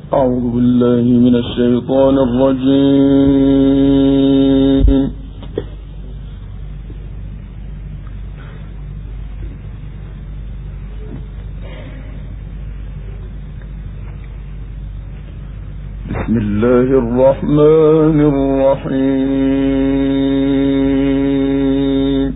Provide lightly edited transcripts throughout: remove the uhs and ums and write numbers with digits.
أعوذ بالله من الشيطان الرجيم. بسم الله الرحمن الرحيم.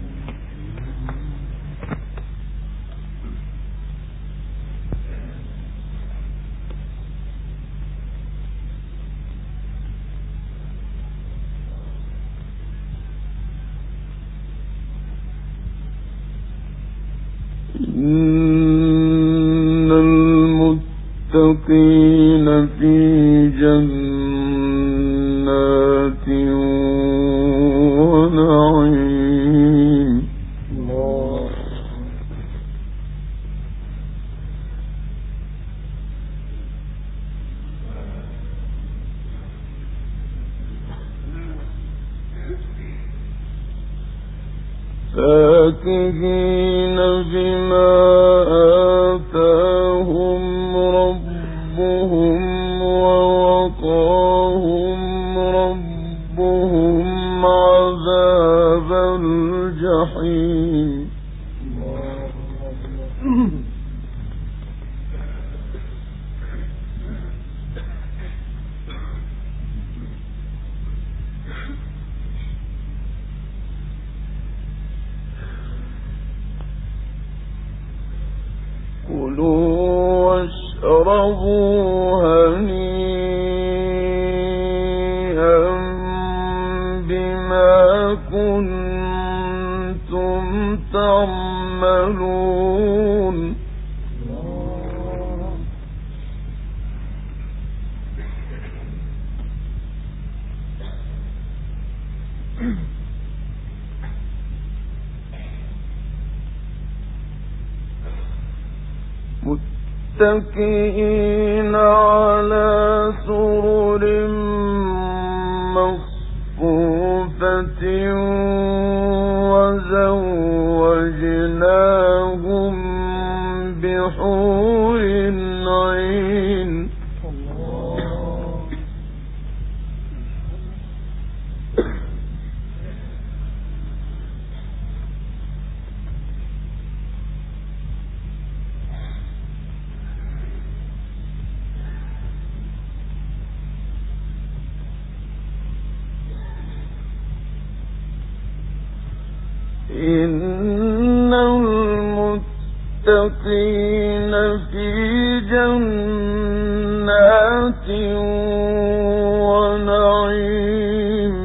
إن المتقين في جنات ونعيم. فاكهين بما آتاهم ربهم ووقاهم ربهم عذاب الجحيم. كلوا واشربوا هنيئا بما كنتم تعملون. متكئين على سرر مصفوفة وزوجناهم بحور عين. إن المتقين في جنات ونعيم.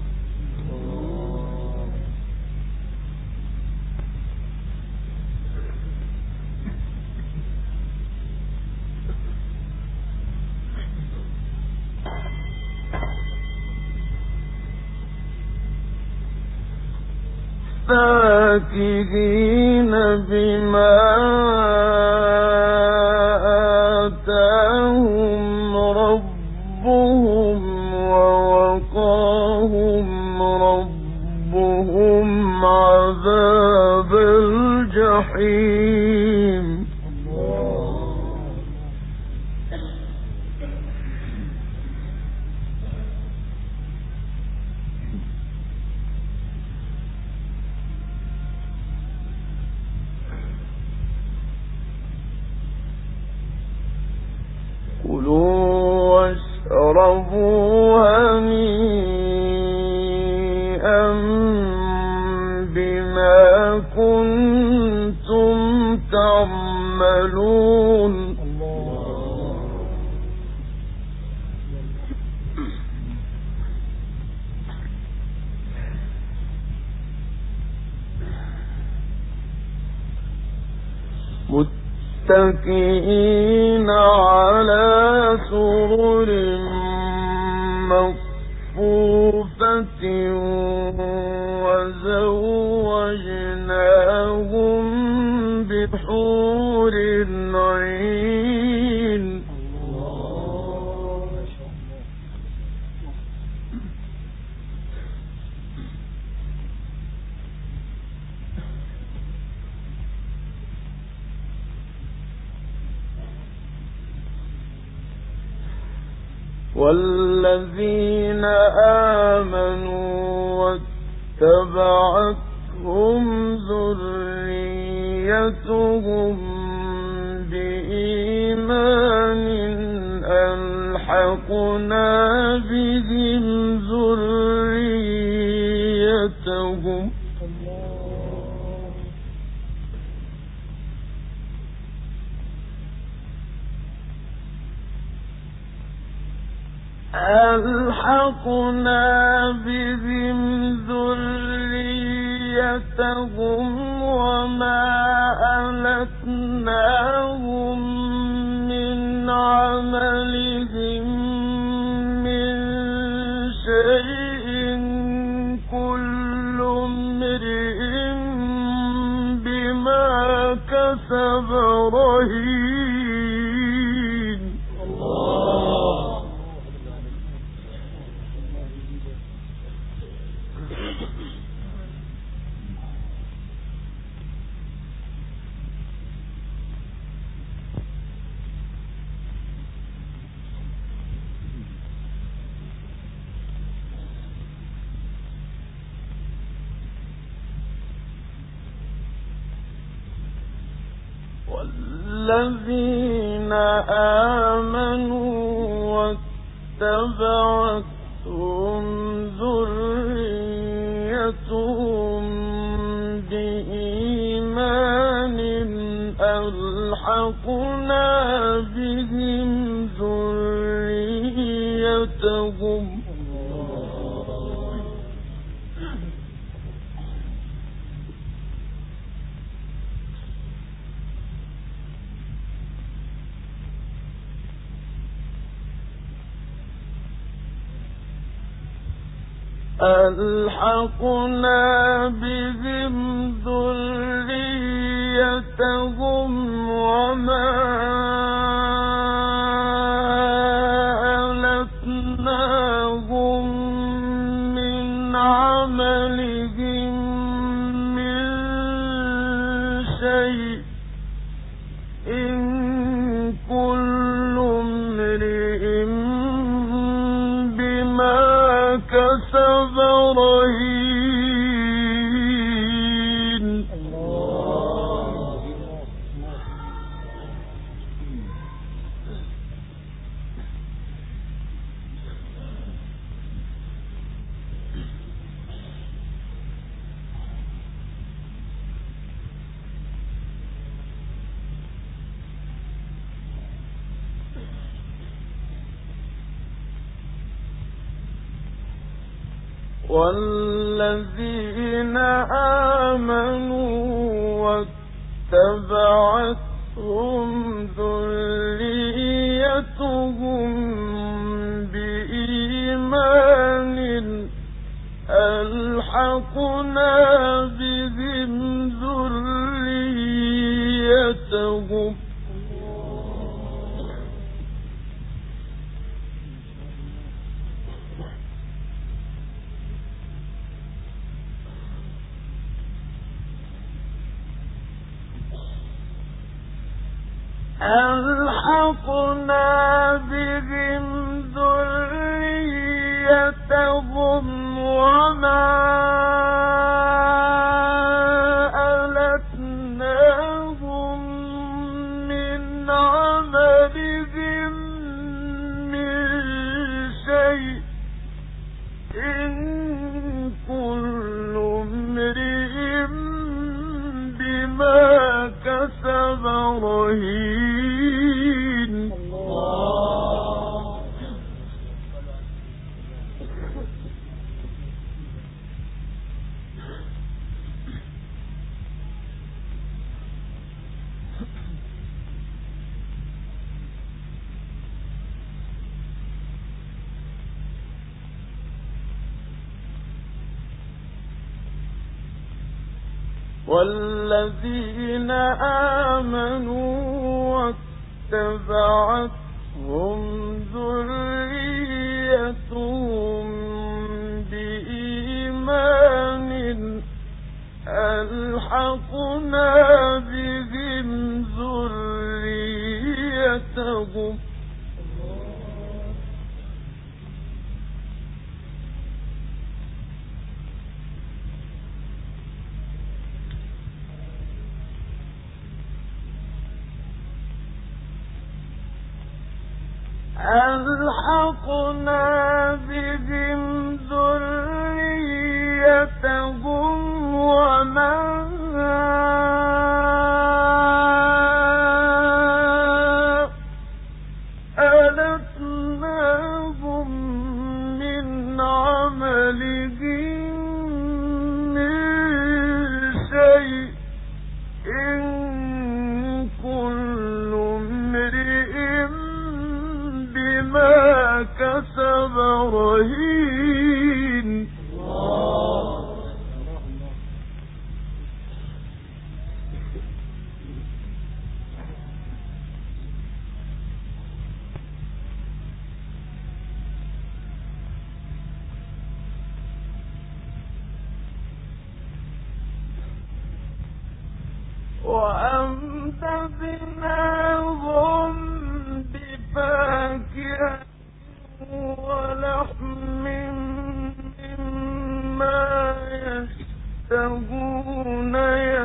فاكهين بما آتاهم ربهم ووقاهم ربهم عذاب الجحيم. كلوا واشربوا هنيئا بما كنتم تعملون. متكئين على سرر مصفوفة وزوجناهم بحور عين. والذين آمنوا واتبعتهم ذريتهم بإيمان ألحقنا بهم ذريتهم وما ألتناهم من عملهم من شيء كل امرئ بما كسب رهين. والذين آمنوا واتبعتهم ذريتهم بإيمان ألحقنا بهم ذريتهم وما ألتناهم من عملهم من شيء إن كل امرئ بما كسب رهين. والذين آمنوا واتبعتهم ذريتهم بإيمان ألحقنا بهم ذريتهم وما ألتناهم من عملهم من شيء إن كل امرئ بما كسب رهين. والذين آمنوا واتبعتهم ذريتهم بإيمان ألحقنا بهم ذريتهم ألحقنا بهم ذريتهم وما ألتناهم من عملهم من شيء إن كل امرئ بما كسب رهين. وأمددناهم بفاكهة ولحم مما يشتهون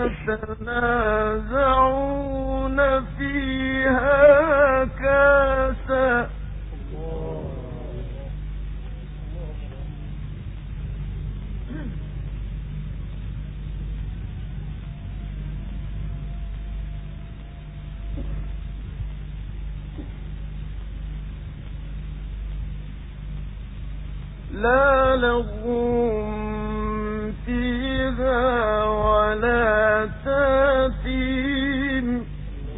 يتنازعون فيها كأسا لا لغو فيها ولا تأثيم.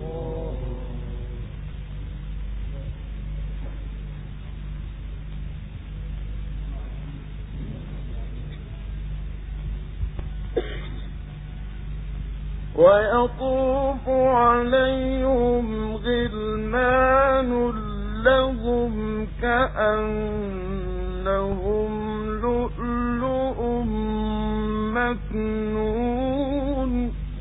ويطوف عليهم غلمان لهم كأنهم لؤلؤ مكنون.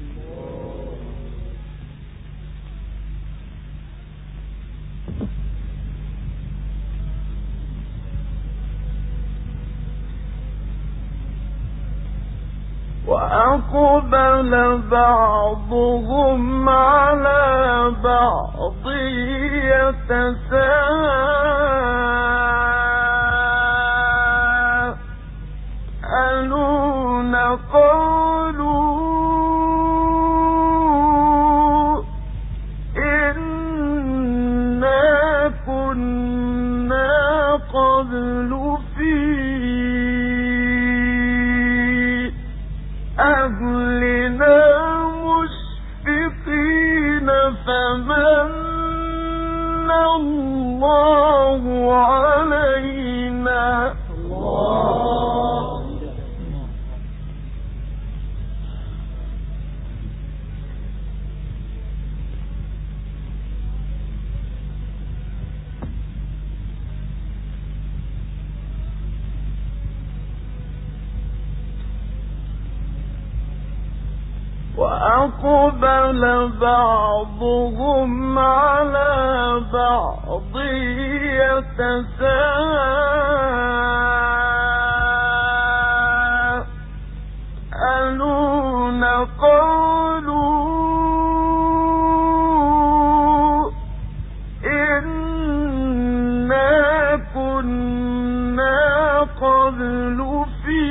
وأقبل بعضهم على بعض يتساءلون قالوا إنا كنا قبل في أهلنا مشفقين فمن الله علينا. وأقبل بعضهم على بعض يتساءلون قالوا إنا كنا قبل في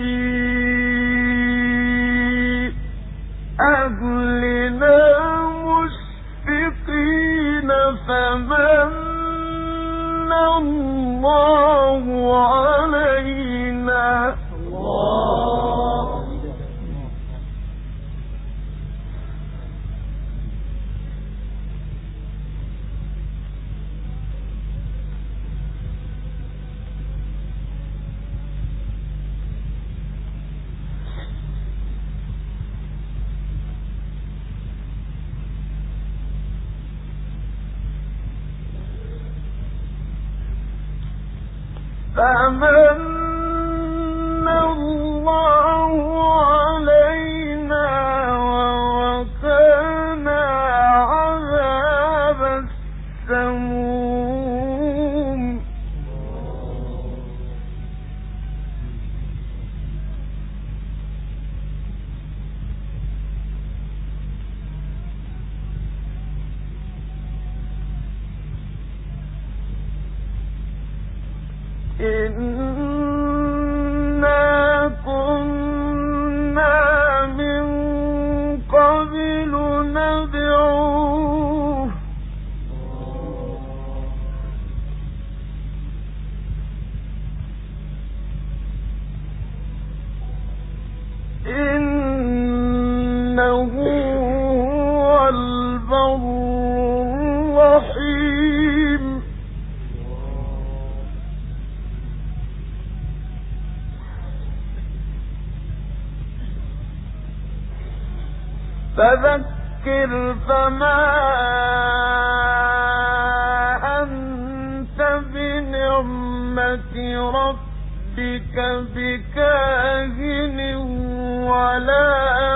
أهلنا مشفقين فمن الله علينا. فمن الله علينا ووقانا عذاب السموم. إنا كنا من قبل ندعوه إنه هو البر الرحيم فذكر فما أنت بنعمة ربك بكاهن ولا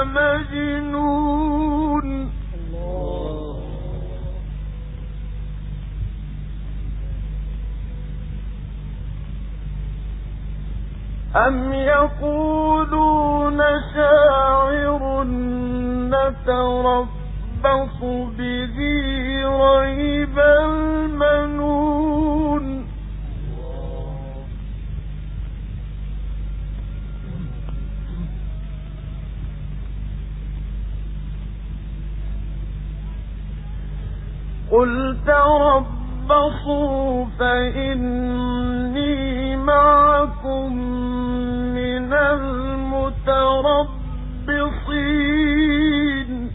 مجنون أم يقولون شاعر نتربص به ريب المنون قل تربصوا فإني معكم من المتربصين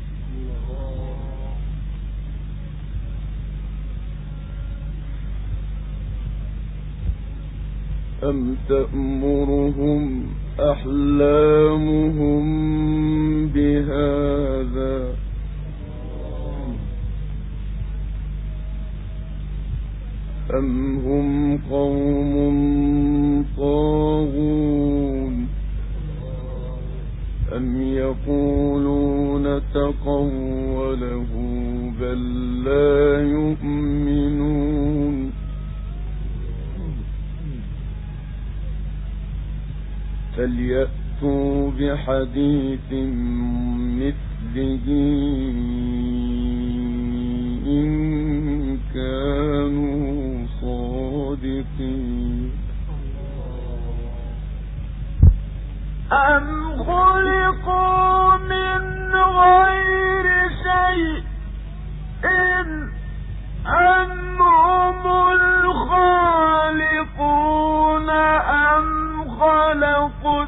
أم تأمرهم أحلامهم بهذا أم هم قوم طاغون أم يقولون تقوله بل لا يؤمنون فليأتوا بحديث مثله إن كانوا صادقين أم خلقوا من غير شيء أم هم الخالقون أم خلقوا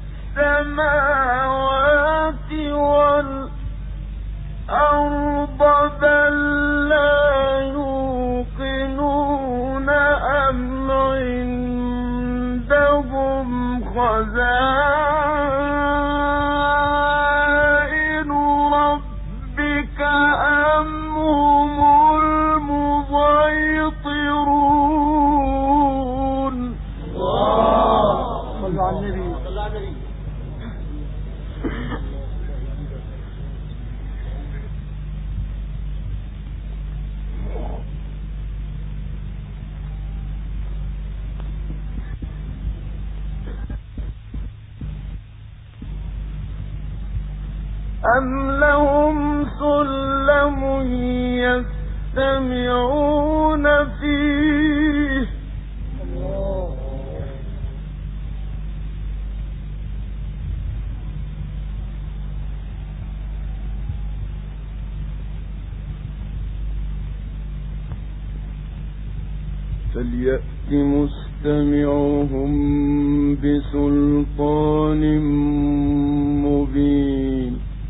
السماوات والأرض بل لا يوقنون أم عندهم خزائن ربك أم هم المسيطرون صلى على النبي أم لهم سلم يستمعون فيه فليأت مستمعهم بسلطان مبين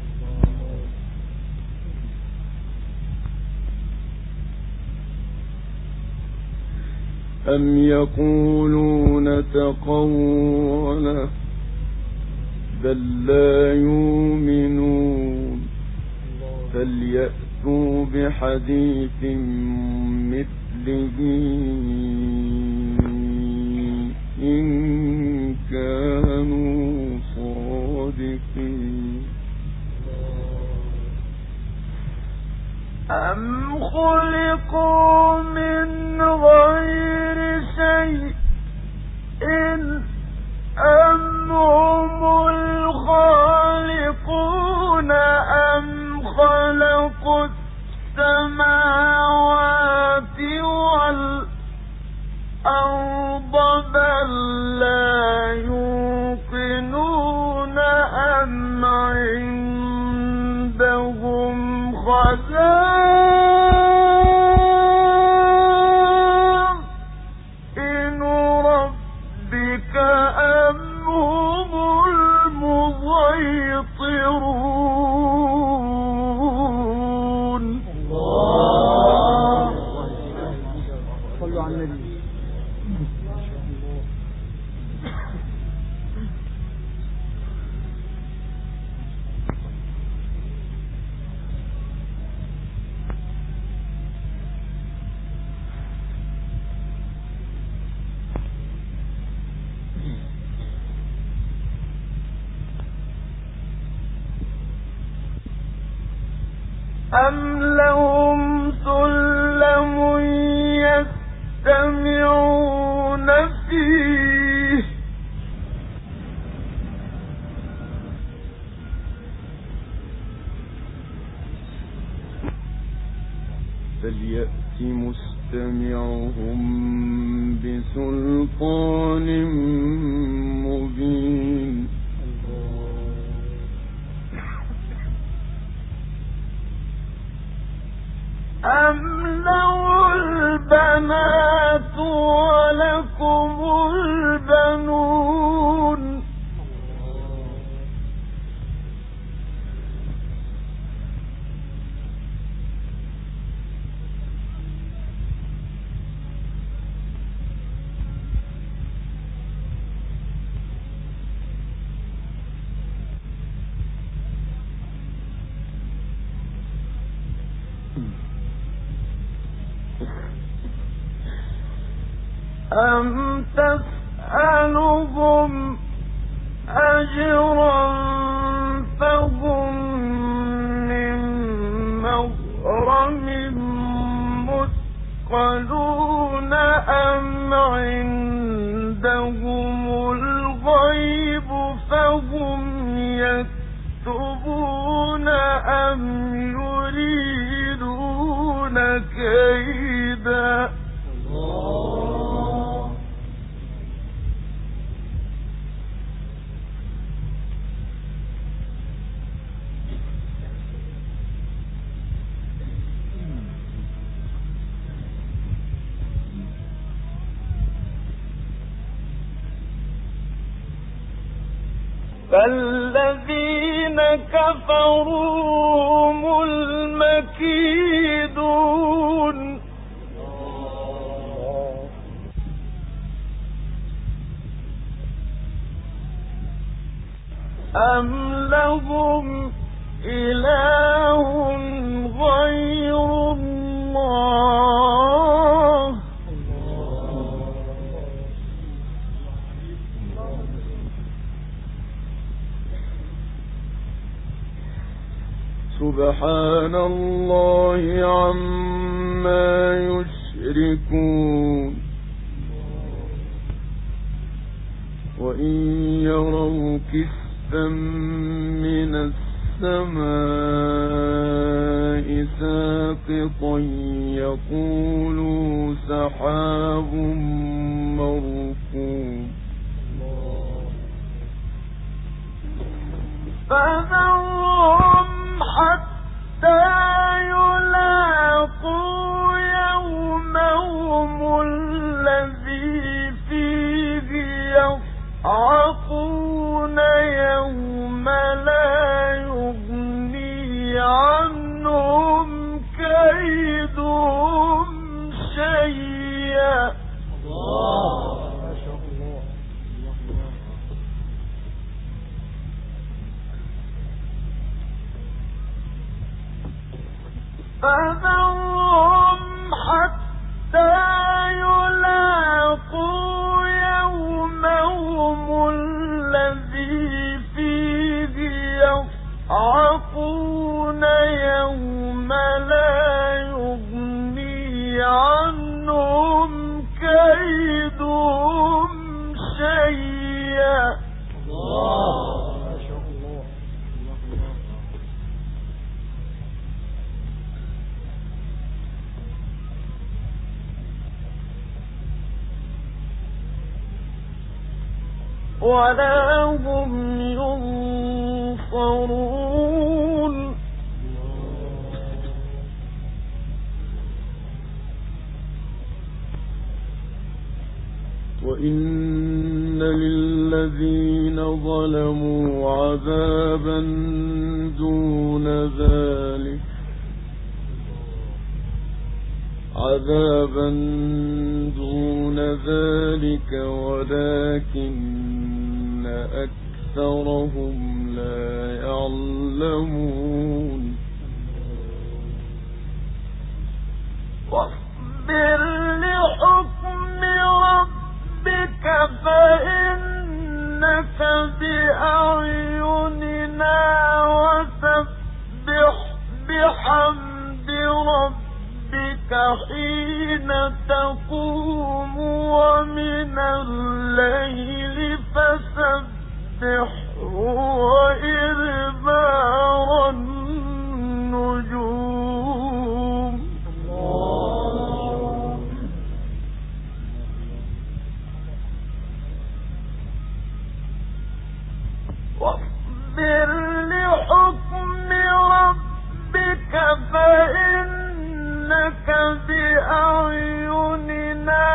أم يقولون تقوله بل لا يؤمنون فليأتوا بحديث مثله إن كانوا صادقين أم خلقوا من غير شيء أم هم الخالقون أم خلقوا السماوات والأرض لهم سلم يستمعون فيه فليأت مستمعهم بسلطان مبين أم له البنات ولكم البنون أم تسألهم أجرا فهم من مغرم مثقلون أم عندهم الغيب فهم يكتبون أم يريدون كيدا فالذين كفروا هم المكيدون أم لهم إله غير الله سبحان الله عما يشركون وإن يروا كسفا من السماء ساقطا يقولوا سحاب مركوم فذرهم حتى يلاقوا يومهم الذي فيه يصعقون يوم لا يغني عنهم كيدهم شيئا فذرهم حتى يلاقوا يومهم الذي فيه يصعقون يوم لا يغني عنهم كيدهم شيئا ولا هم ينصرون وإن للذين ظلموا عذابا دون ذلك ولكن أكثرهم لا يعلمون واصبر لحكم ربك فإنك بأعيننا وسبح بحمد ربك حين تقوم ومن الليل فسبحه وإدبار النجوم واصبر لحكم ربك فإنك بأعيننا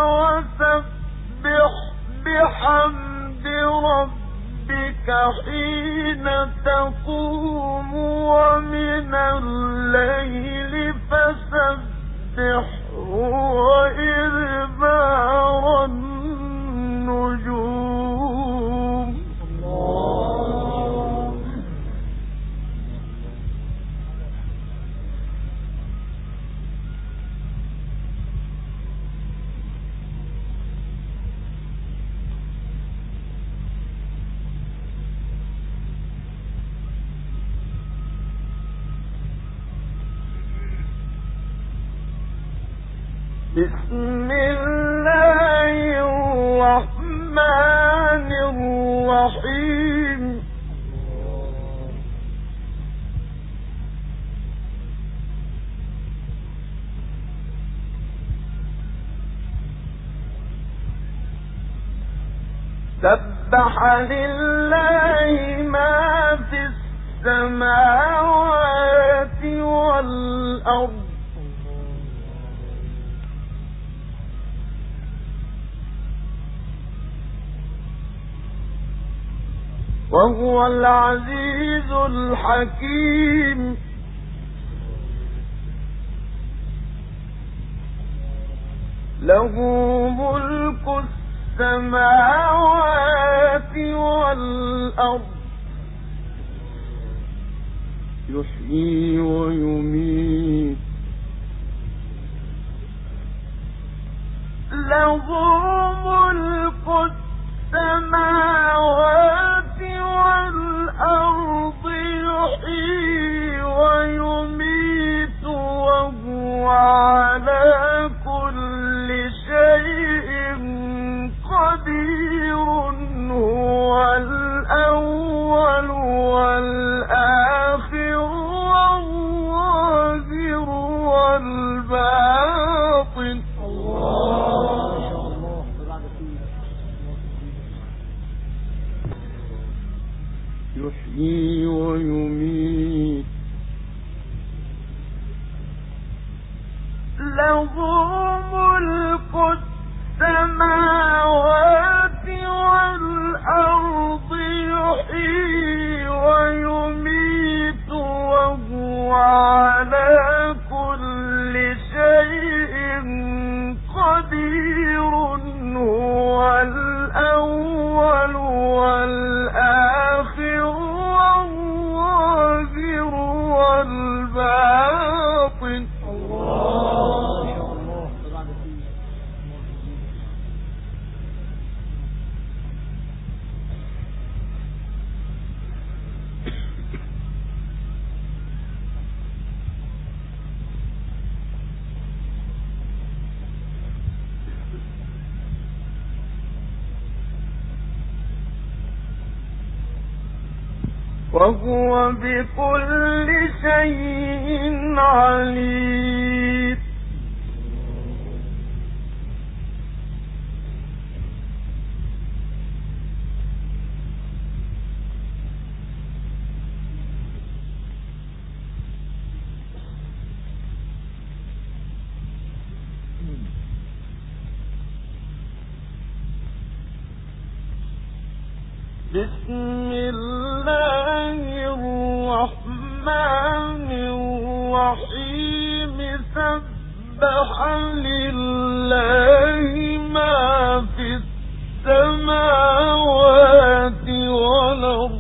وسبح بحمد ربك حين تقوم ومن الليل فسبحه وإدبار النجوم بسم الله الرحمن الرحيم سبح لله ما في السماوات والأرض وهو العزيز الحكيم له ملك السماوات والأرض يحيي ويميت له ملك السماوات والأرض يحيي ويميت وهو على كل شيء قدير هو الأول والآخر والظاهر والباطن يحيي ويميت له ملك السماوات والأرض يحيي ويميت وهو على كل شيء قدير هو الأول والآخر والظاهر والباطن وهو بكل شيء عليم بسم الله الرحمن الرحيم سبح لله ما في السماوات والأرض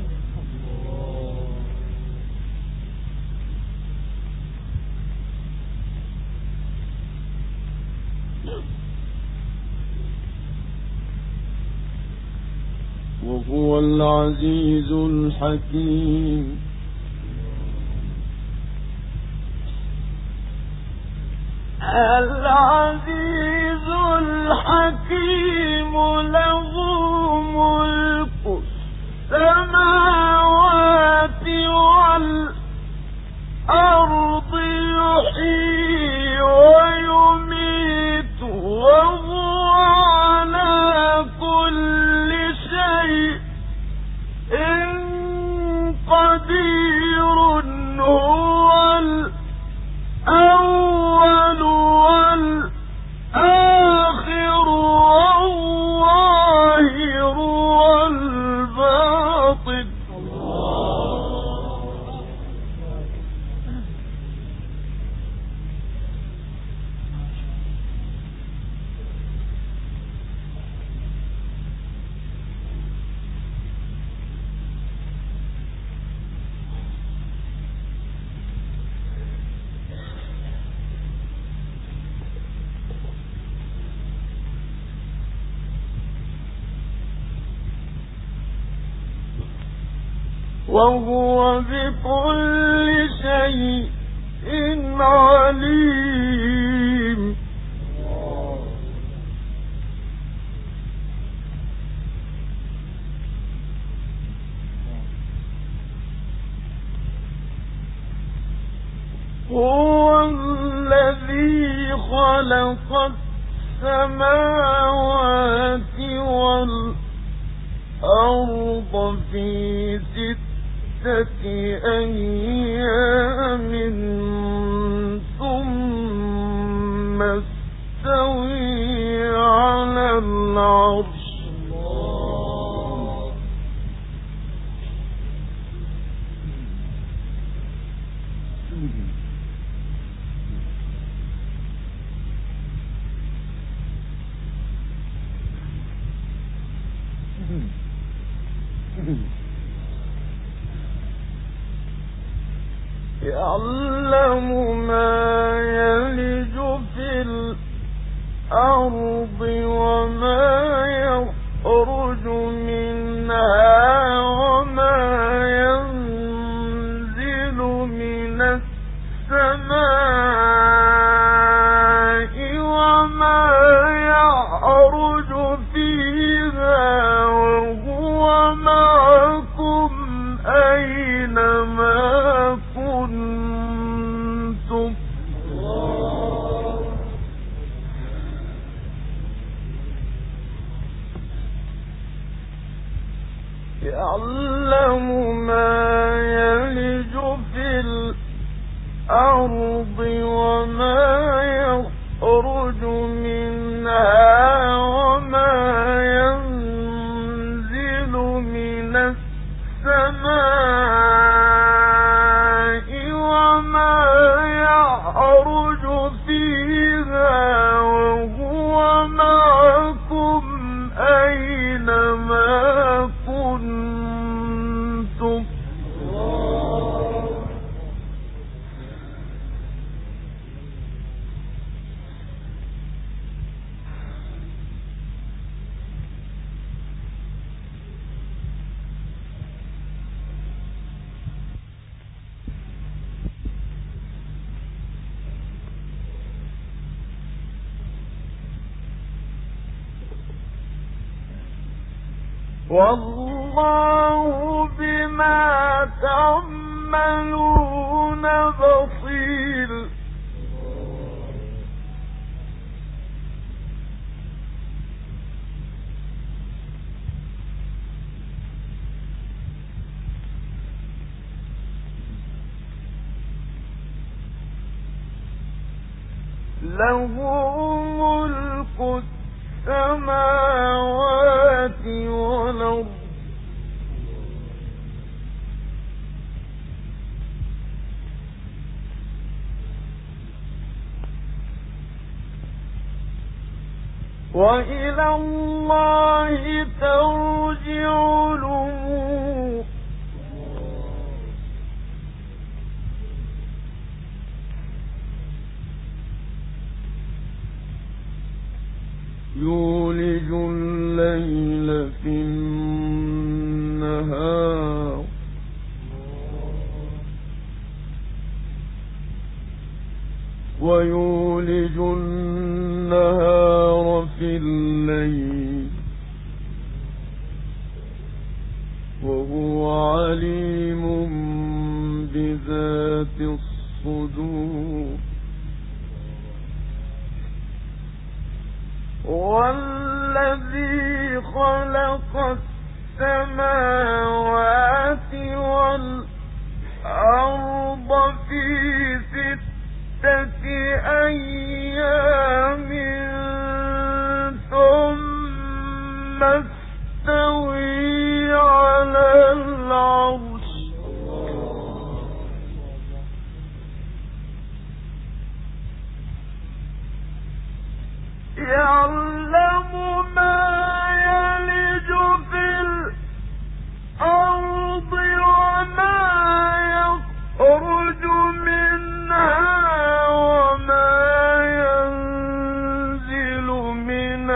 وهو العزيز الحكيم العزيز الحكيم له ملك السماوات والأرض يحيي ويميت وهو على كل شيء قدير هو الأول والآخر والظاهر والباطن وهو بكل شيء عليم. هو الذي خلق السماوات والأرض في 6 أيام ثم استوى على العرش. يعلم ما يلج في الأرض وما يخرج منها وما ينزل من السماء وما يعرج فيها وهو معكم أينما كنتم. يعلم ما يلج في الأرض وما يخرج منها وما ينزل من السماء وما يعرج فيها وهو معكم أينما كنتم. والله بما تعملون بصير. له ملك السماوات والأرض وإلى الله ترجع الأمور. يولج الليل في النهار ويولج النهار في الليل وهو عليم بذات الصدور والذي خلق السماوات والأرض في 6 أيام ثم استوى على العرش يعلم ما يلج في الأرض وما يخرج منها وما ينزل من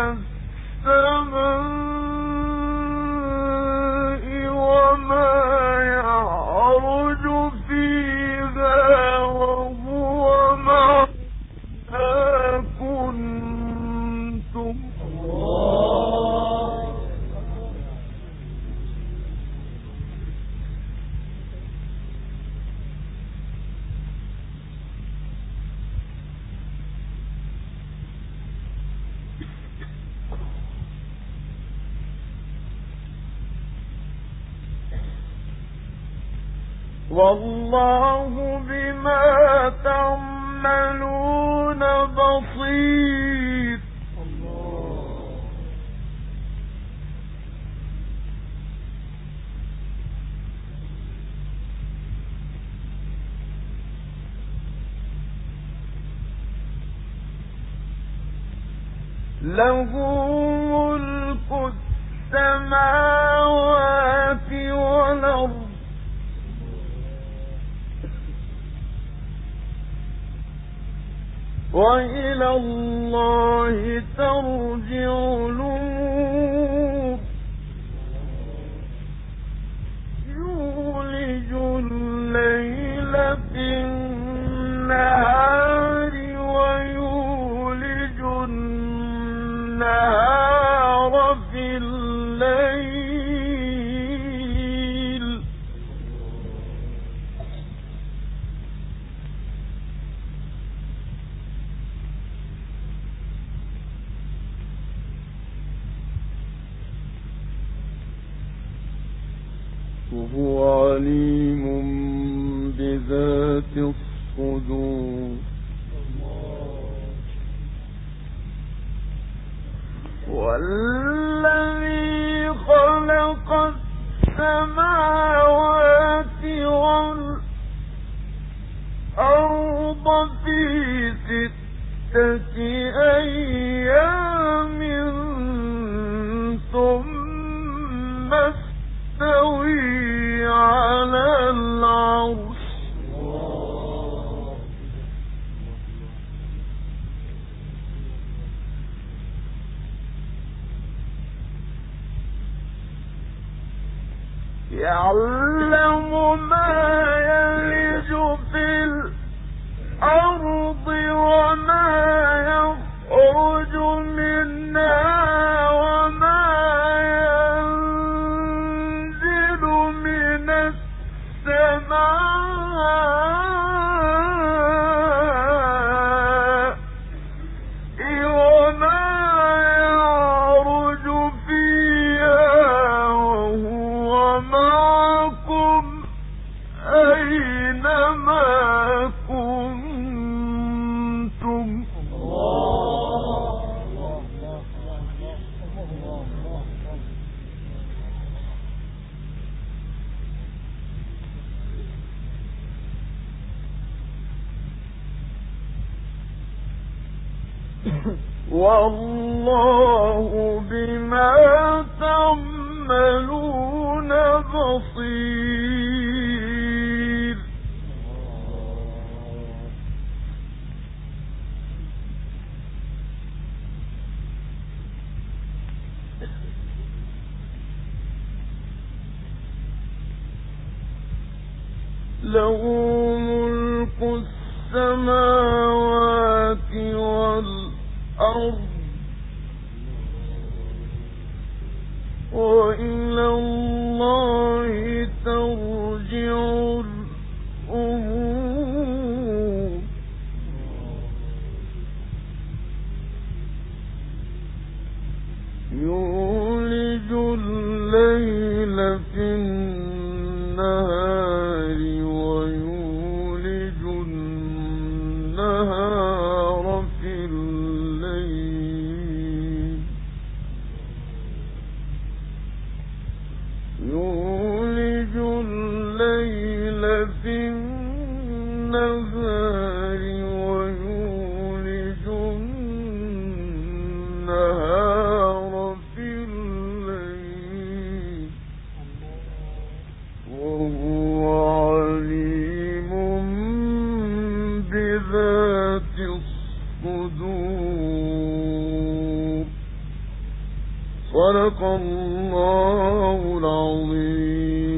السماء وما يعرج فيها وهو معها كنتم والله بما تعملون بصير له ملك السماوات والأرض وإلى الله ترجع الأمور يولج الليل في النهار ويولج النهار في الليل وهو عليم بذات الصدور والذي خلق السماوات والأرض في 6 أيام ثم استوى على العرش يعلم ما يلج في الأرض وما يخرج منها وما ينزل من السماء وما يعرج فيها وهو معكم أينما كنتم والله بما تعملون بصير له ملك السماوات يولج الليل في النهار ويولج النهار في الليل يولج الليل في النهار ويولج النهار في الليل وهو عليم بذات الصدور. صدق الله العظيم.